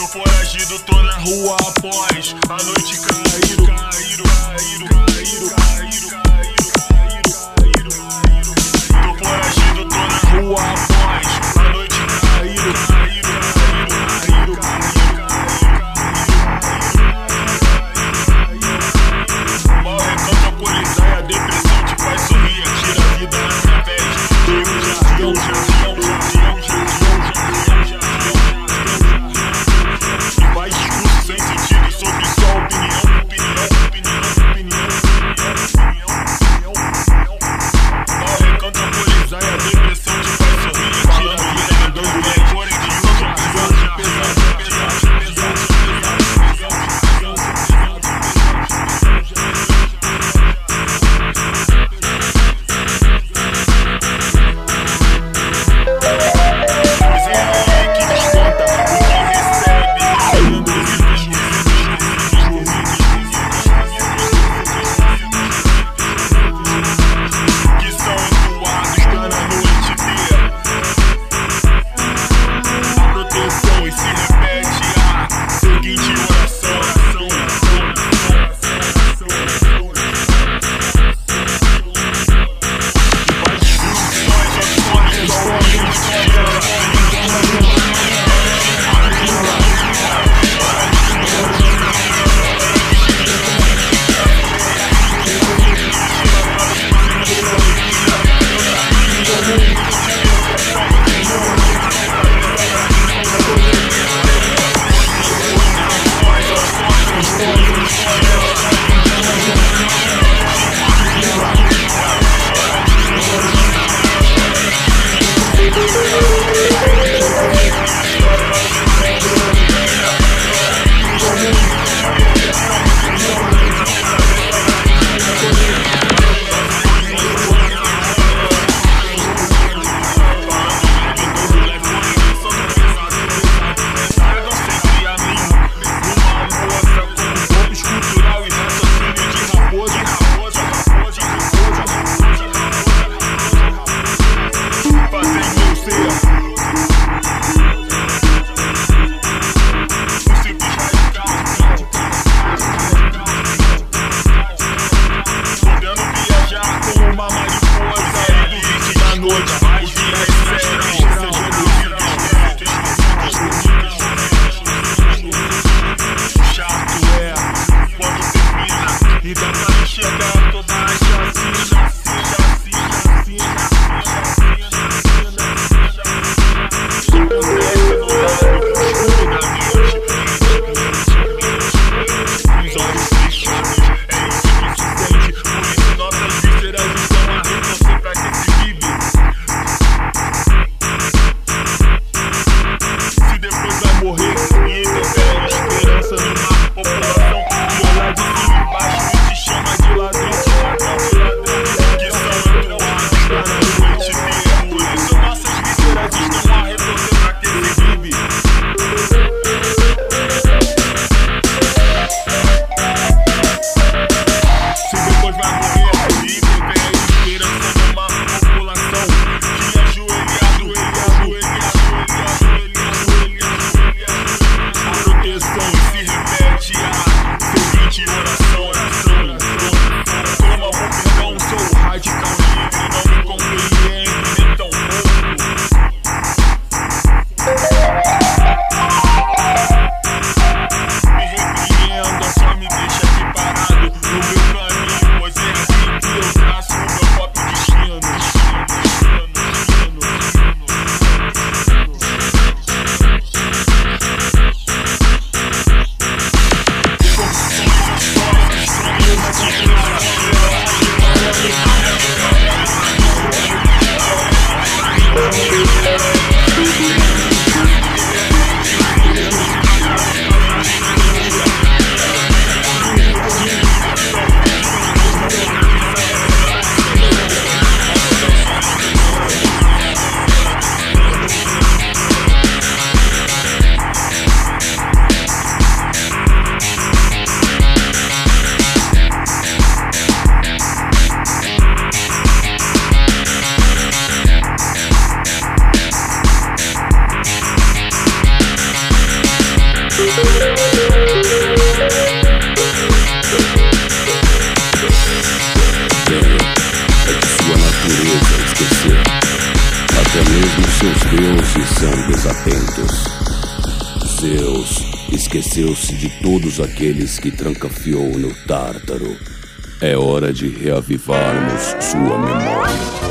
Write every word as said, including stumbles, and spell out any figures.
foragido, tô na rua após a noite caído, caído, caído, caído, caído, caído, caído, caído. Tô foragido, tô na rua após a noite caído, caído, caído, caído, caído. Mal recanto, alcoolizar e a depressão te faz sorrir, tira a vida através de um jardim, jardim, jardim, jardim. Seus deuses são desatentos. Zeus esqueceu-se de todos aqueles que trancafiou no Tártaro. É hora de reavivarmos sua memória.